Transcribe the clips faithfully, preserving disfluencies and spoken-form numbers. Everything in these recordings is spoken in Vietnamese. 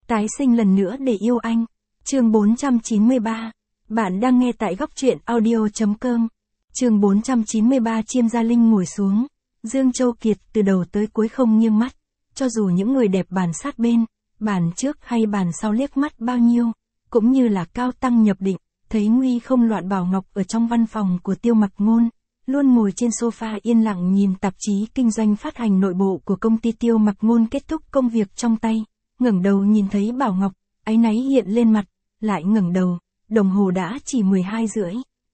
Tái sinh lần nữa để yêu anh. Chương bốn trăm chín mươi ba. Bạn đang nghe tại góc truyện audio.com. Chương bốn trăm chín mươi ba. Chiêm Gia Linh ngồi xuống. Dương Châu Kiệt từ đầu tới cuối không nghiêng mắt. Cho dù những người đẹp bàn sát bên, bàn trước hay bàn sau liếc mắt bao nhiêu, cũng như là cao tăng nhập định, thấy nguy không loạn Bảo Ngọc ở trong văn phòng của Tiêu Mặc Ngôn, luôn ngồi trên sofa yên lặng nhìn tạp chí kinh doanh phát hành nội bộ của công ty Tiêu Mặc Ngôn kết thúc công việc trong tay, ngẩng đầu nhìn thấy Bảo Ngọc, áy náy hiện lên mặt, lại ngẩng đầu, đồng hồ đã chỉ mười hai rưỡi.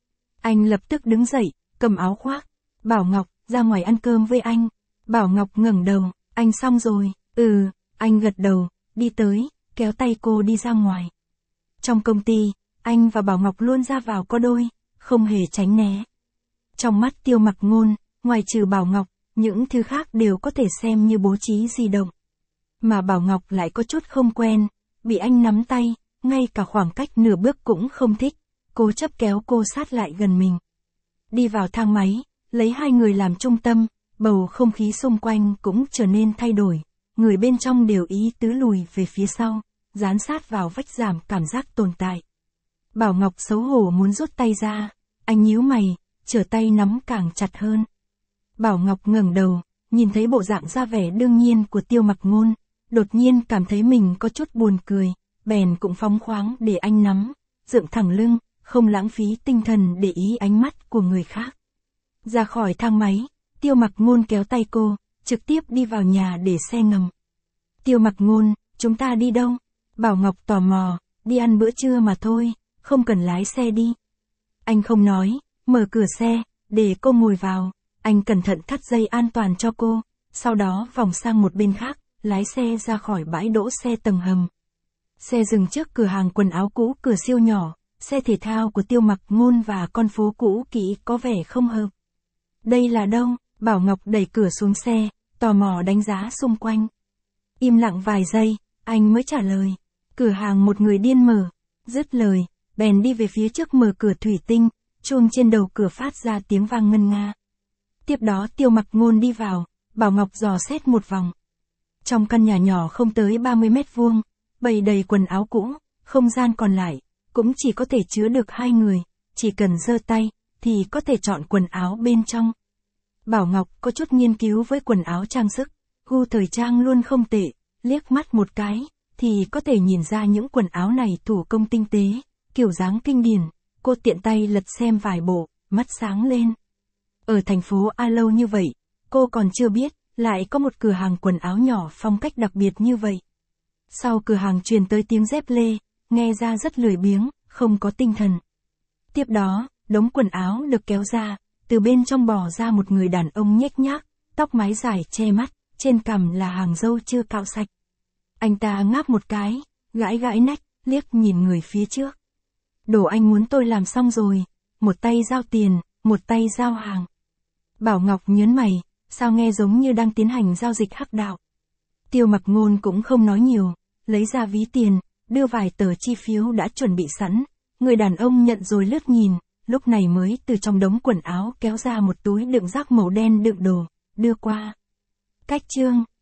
Anh lập tức đứng dậy, cầm áo khoác, Bảo Ngọc, ra ngoài ăn cơm với anh. Bảo Ngọc ngẩng đầu, anh xong rồi, ừ, anh gật đầu, đi tới, kéo tay cô đi ra ngoài. Trong công ty, anh và Bảo Ngọc luôn ra vào có đôi, không hề tránh né. Trong mắt Tiêu Mặc Ngôn, ngoài trừ Bảo Ngọc, những thứ khác đều có thể xem như bố trí di động. Mà Bảo Ngọc lại có chút không quen, bị anh nắm tay, ngay cả khoảng cách nửa bước cũng không thích, cố chấp kéo cô sát lại gần mình. Đi vào thang máy, lấy hai người làm trung tâm, bầu không khí xung quanh cũng trở nên thay đổi, người bên trong đều ý tứ lùi về phía sau, dán sát vào vách giảm cảm giác tồn tại. Bảo Ngọc xấu hổ muốn rút tay ra, anh nhíu mày, trở tay nắm càng chặt hơn. Bảo Ngọc ngẩng đầu, nhìn thấy bộ dạng ra vẻ đương nhiên của Tiêu Mặc Ngôn, đột nhiên cảm thấy mình có chút buồn cười, bèn cũng phóng khoáng để anh nắm, dựng thẳng lưng, không lãng phí tinh thần để ý ánh mắt của người khác. Ra khỏi thang máy, Tiêu Mặc Ngôn kéo tay cô, trực tiếp đi vào nhà để xe ngầm. Tiêu Mặc Ngôn, chúng ta đi đâu? Bảo Ngọc tò mò, đi ăn bữa trưa mà thôi, không cần lái xe đi. Anh không nói, mở cửa xe, để cô ngồi vào, anh cẩn thận thắt dây an toàn cho cô, sau đó vòng sang một bên khác, lái xe ra khỏi bãi đỗ xe tầng hầm. Xe dừng trước cửa hàng quần áo cũ cửa siêu nhỏ, xe thể thao của Tiêu Mặc Ngôn và con phố cũ kỹ có vẻ không hợp. Đây là đâu? Bảo Ngọc đẩy cửa xuống xe, tò mò đánh giá xung quanh. Im lặng vài giây, anh mới trả lời. Cửa hàng một người điên mở. Dứt lời, bèn đi về phía trước mở cửa thủy tinh, chuông trên đầu cửa phát ra tiếng vang ngân nga. Tiếp đó Tiêu Mặc Ngôn đi vào, Bảo Ngọc dò xét một vòng. Trong căn nhà nhỏ không tới ba mươi mét vuông, bày đầy quần áo cũ, không gian còn lại, cũng chỉ có thể chứa được hai người, chỉ cần giơ tay, thì có thể chọn quần áo bên trong. Bảo Ngọc có chút nghiên cứu với quần áo trang sức, gu thời trang luôn không tệ, liếc mắt một cái, thì có thể nhìn ra những quần áo này thủ công tinh tế, kiểu dáng kinh điển, cô tiện tay lật xem vài bộ, mắt sáng lên. Ở thành phố A lâu như vậy, cô còn chưa biết, lại có một cửa hàng quần áo nhỏ phong cách đặc biệt như vậy. Sau cửa hàng truyền tới tiếng dép lê, nghe ra rất lười biếng, không có tinh thần. Tiếp đó, đống quần áo được kéo ra, từ bên trong bò ra một người đàn ông nhếch nhác, tóc mái dài che mắt, trên cằm là hàng râu chưa cạo sạch. Anh ta ngáp một cái, gãi gãi nách, liếc nhìn người phía trước. Đồ anh muốn tôi làm xong rồi, một tay giao tiền, một tay giao hàng. Bảo Ngọc nhớn mày, sao nghe giống như đang tiến hành giao dịch hắc đạo. Tiêu Mặc Ngôn cũng không nói nhiều, lấy ra ví tiền, đưa vài tờ chi phiếu đã chuẩn bị sẵn, người đàn ông nhận rồi lướt nhìn, lúc này mới từ trong đống quần áo kéo ra một túi đựng rác màu đen đựng đồ, đưa qua. Cách chương.